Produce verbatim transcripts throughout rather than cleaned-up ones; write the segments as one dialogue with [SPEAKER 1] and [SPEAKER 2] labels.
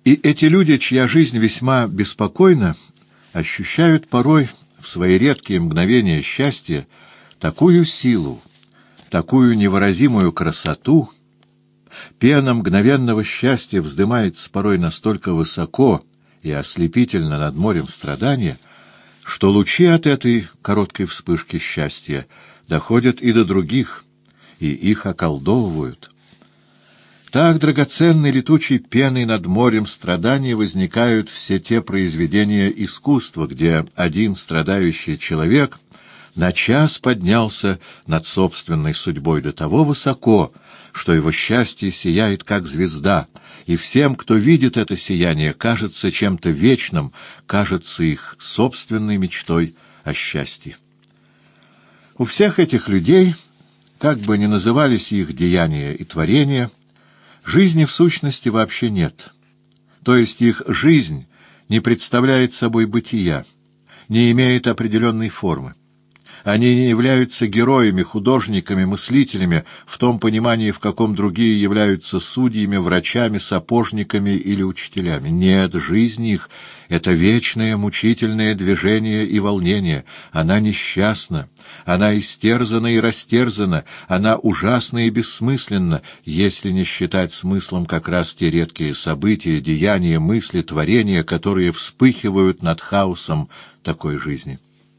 [SPEAKER 1] И эти люди, чья жизнь весьма беспокойна, ощущают порой в свои редкие мгновения счастья такую силу, такую невыразимую красоту. Пена мгновенного счастья вздымается порой настолько высоко и ослепительно над морем страдания, что лучи от этой короткой вспышки счастья доходят и до других, и их околдовывают. Так драгоценной летучей пеной над морем страдания возникают все те произведения искусства, где один страдающий человек на час поднялся над собственной судьбой до того высоко, что его счастье сияет как звезда, и всем, кто видит это сияние, кажется чем-то вечным, кажется их собственной мечтой о счастье. У всех этих людей, как бы ни назывались их деяния и творения, жизни в сущности вообще нет. То есть их жизнь не представляет собой бытия, не имеет определенной формы. Они не являются героями, художниками, мыслителями в том понимании, в каком другие являются судьями, врачами, сапожниками или учителями. Нет, жизнь их — это вечное мучительное движение и волнение. Она несчастна, она истерзана и растерзана, она ужасна и бессмысленна, если не считать смыслом как раз те редкие события, деяния, мысли, творения, которые вспыхивают над хаосом такой жизни.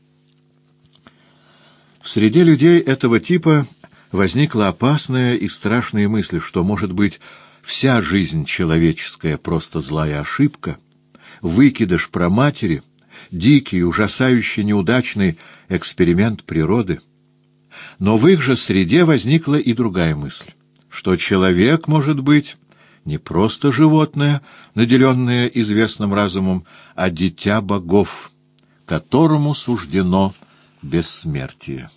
[SPEAKER 1] В среде людей этого типа возникла опасная и страшная мысль, что, может быть, вся жизнь человеческая просто злая ошибка, выкидыш праматери, дикий, ужасающий, неудачный эксперимент природы. Но в их же среде возникла и другая мысль, что человек, может быть, не просто животное, наделенное известным разумом, а дитя богов, которому суждено бессмертие.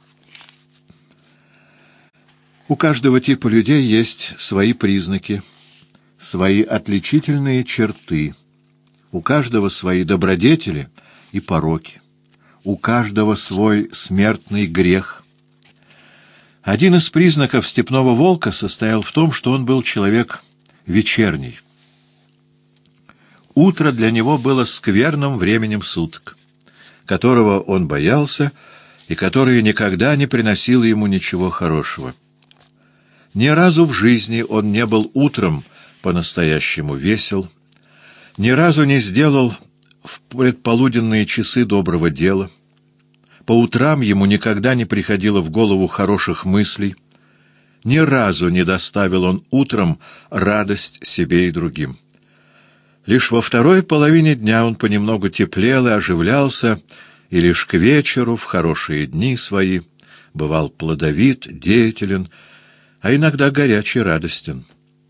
[SPEAKER 1] У каждого типа людей есть свои признаки, свои отличительные черты, у каждого свои добродетели и пороки, у каждого свой смертный грех. Один из признаков степного волка состоял в том, что он был человек вечерний. Утро для него было скверным временем суток, которого он боялся и которое никогда не приносило ему ничего хорошего. Ни разу в жизни он не был утром по-настоящему весел, ни разу не сделал в предполуденные часы доброго дела. По утрам ему никогда не приходило в голову хороших мыслей, ни разу не доставил он утром радость себе и другим. Лишь во второй половине дня он понемногу теплел и оживлялся, и лишь к вечеру, в хорошие дни свои, бывал плодовит, деятелен, а иногда горячий, радостен.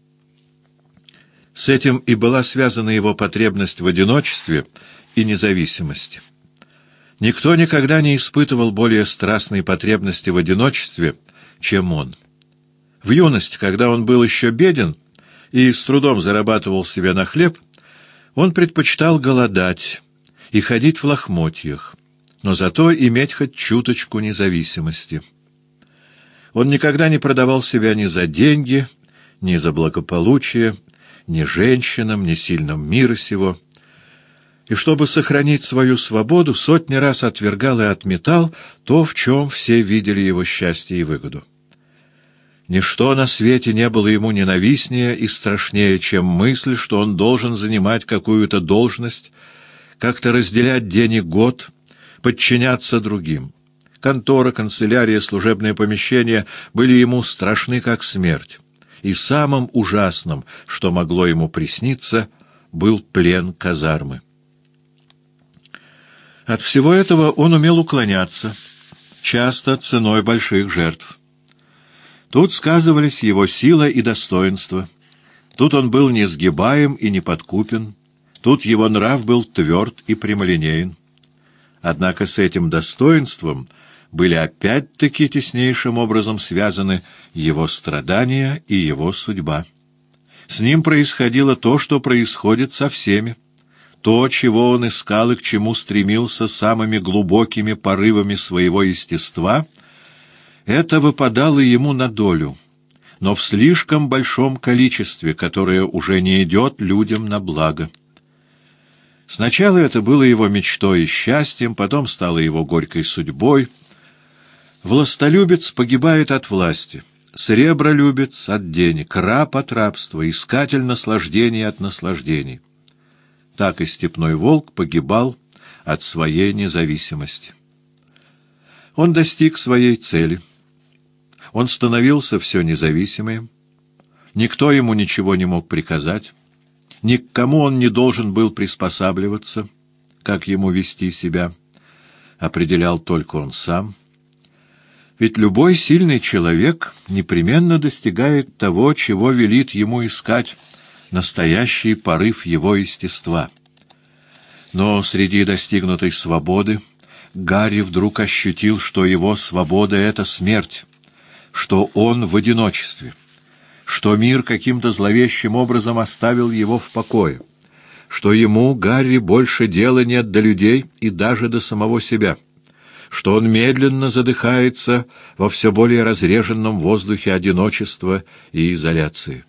[SPEAKER 1] С этим и была связана его потребность в одиночестве и независимости. Никто никогда не испытывал более страстной потребности в одиночестве, чем он. В юности, когда он был еще беден и с трудом зарабатывал себе на хлеб, он предпочитал голодать и ходить в лохмотьях, но зато иметь хоть чуточку независимости. Он никогда не продавал себя ни за деньги, ни за благополучие, ни женщинам, ни сильным мира сего. И чтобы сохранить свою свободу, сотни раз отвергал и отметал то, в чем все видели его счастье и выгоду. Ничто на свете не было ему ненавистнее и страшнее, чем мысль, что он должен занимать какую-то должность, как-то разделять день и год, подчиняться другим. Контора, канцелярия, служебные помещения были ему страшны, как смерть. И самым ужасным, что могло ему присниться, был плен казармы. От всего этого он умел уклоняться, часто ценой больших жертв. Тут сказывались его сила и достоинство. Тут он был несгибаем и неподкупен. Тут его нрав был тверд и прямолинеен. Однако с этим достоинством были опять-таки теснейшим образом связаны его страдания и его судьба. С ним происходило то, что происходит со всеми. То, чего он искал и к чему стремился самыми глубокими порывами своего естества, это выпадало ему на долю, но в слишком большом количестве, которое уже не идет людям на благо. Сначала это было его мечтой и счастьем, потом стало его горькой судьбой. Властолюбец погибает от власти, сребролюбец от денег, раб от рабства, искатель наслаждений от наслаждений. Так и степной волк погибал от своей независимости. Он достиг своей цели. Он становился все независимым. Никто ему ничего не мог приказать. Ни к кому он не должен был приспосабливаться, как ему вести себя. Определял только он сам. Ведь любой сильный человек непременно достигает того, чего велит ему искать настоящий порыв его естества. Но среди достигнутой свободы Гарри вдруг ощутил, что его свобода — это смерть, что он в одиночестве, что мир каким-то зловещим образом оставил его в покое, что ему, Гарри, больше дела нет до людей и даже до самого себя, что он медленно задыхается во все более разреженном воздухе одиночества и изоляции.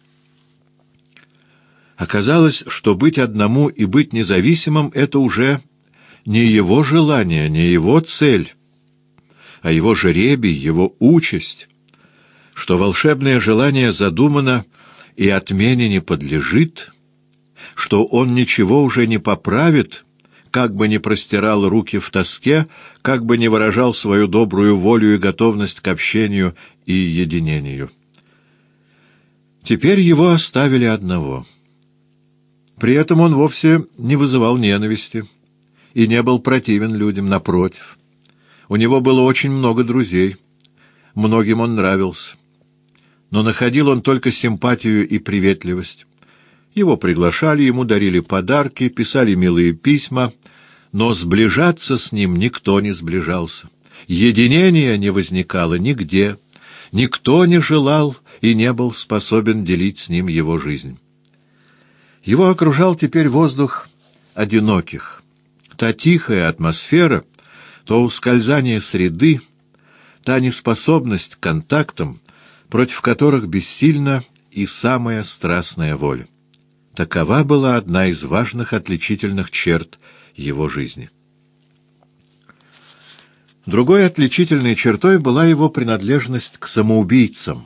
[SPEAKER 1] Оказалось, что быть одному и быть независимым — это уже не его желание, не его цель, а его жребий, его участь, что волшебное желание задумано и отмене не подлежит, что он ничего уже не поправит, как бы ни простирал руки в тоске, как бы ни выражал свою добрую волю и готовность к общению и единению. Теперь его оставили одного. При этом он вовсе не вызывал ненависти и не был противен людям, напротив. У него было очень много друзей, многим он нравился. Но находил он только симпатию и приветливость. Его приглашали, ему дарили подарки, писали милые письма, но сближаться с ним никто не сближался. Единения не возникало нигде, никто не желал и не был способен делить с ним его жизнь. Его окружал теперь воздух одиноких, та тихая атмосфера, то ускользание среды, та неспособность к контактам, против которых бессильна и самая страстная воля. Такова была одна из важных отличительных черт его жизни. Другой отличительной чертой была его принадлежность к самоубийцам.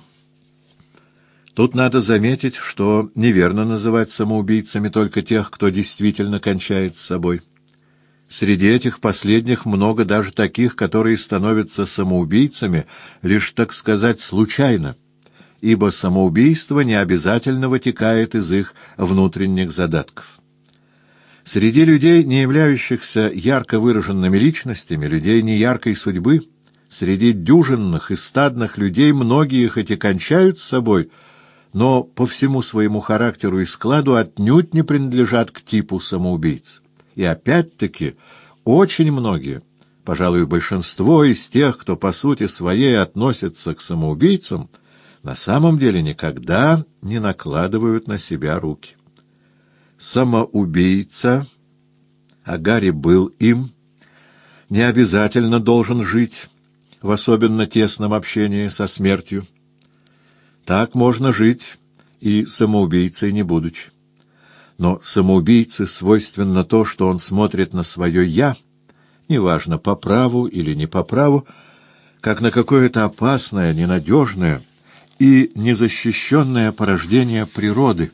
[SPEAKER 1] Тут надо заметить, что неверно называть самоубийцами только тех, кто действительно кончает с собой. Среди этих последних много даже таких, которые становятся самоубийцами лишь, так сказать, случайно, ибо самоубийство не обязательно вытекает из их внутренних задатков. Среди людей, не являющихся ярко выраженными личностями, людей неяркой судьбы, среди дюжинных и стадных людей многие хоть и кончают с собой, но по всему своему характеру и складу отнюдь не принадлежат к типу самоубийц. И опять-таки очень многие, пожалуй, большинство из тех, кто по сути своей относится к самоубийцам, на самом деле никогда не накладывают на себя руки. Самоубийца, а Гарри был им, не обязательно должен жить в особенно тесном общении со смертью. Так можно жить и самоубийцей не будучи. Но самоубийце свойственно то, что он смотрит на свое «я», неважно, по праву или не по праву, как на какое-то опасное, ненадежное и незащищенное порождение природы,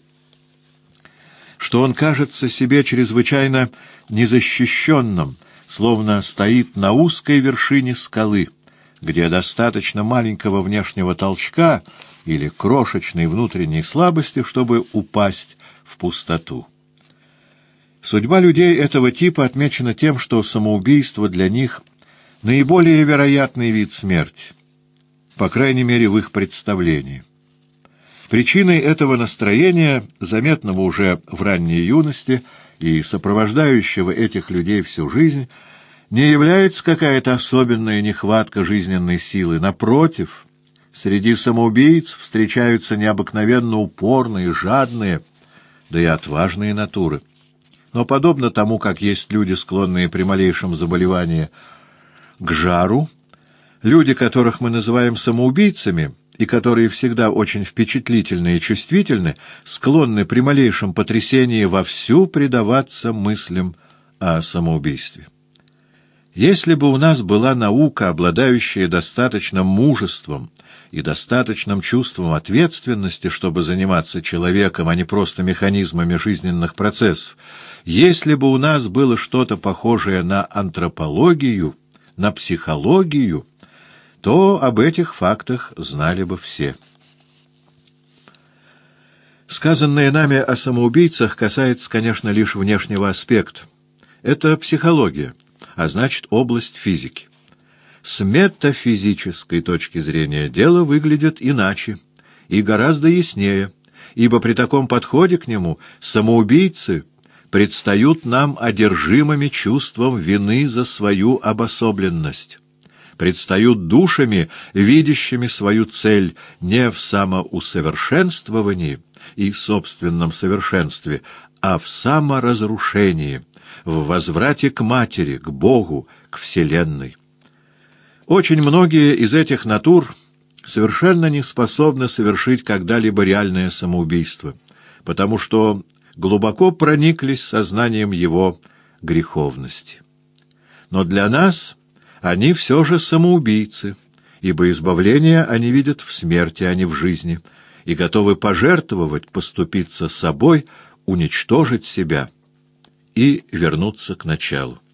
[SPEAKER 1] что он кажется себе чрезвычайно незащищенным, словно стоит на узкой вершине скалы, где достаточно маленького внешнего толчка или крошечной внутренней слабости, чтобы упасть в пустоту. Судьба людей этого типа отмечена тем, что самоубийство для них — наиболее вероятный вид смерти, по крайней мере в их представлении. Причиной этого настроения, заметного уже в ранней юности и сопровождающего этих людей всю жизнь, не является какая-то особенная нехватка жизненной силы. Напротив, среди самоубийц встречаются необыкновенно упорные, жадные, да и отважные натуры. Но подобно тому, как есть люди, склонные при малейшем заболевании к жару, люди, которых мы называем самоубийцами, и которые всегда очень впечатлительны и чувствительны, склонны при малейшем потрясении вовсю предаваться мыслям о самоубийстве. Если бы у нас была наука, обладающая достаточным мужеством и достаточным чувством ответственности, чтобы заниматься человеком, а не просто механизмами жизненных процессов, если бы у нас было что-то похожее на антропологию, на психологию, то об этих фактах знали бы все. Сказанное нами о самоубийцах касается, конечно, лишь внешнего аспекта. Это психология, а значит, область физики. С метафизической точки зрения дело выглядит иначе и гораздо яснее, ибо при таком подходе к нему самоубийцы предстают нам одержимыми чувством вины за свою обособленность, предстают душами, видящими свою цель не в самоусовершенствовании и собственном совершенстве, а в саморазрушении, в возврате к матери, к Богу, к Вселенной. Очень многие из этих натур совершенно не способны совершить когда-либо реальное самоубийство, потому что глубоко прониклись сознанием его греховности. Но для нас они все же самоубийцы, ибо избавление они видят в смерти, а не в жизни, и готовы пожертвовать, поступиться собой, уничтожить себя и вернуться к началу.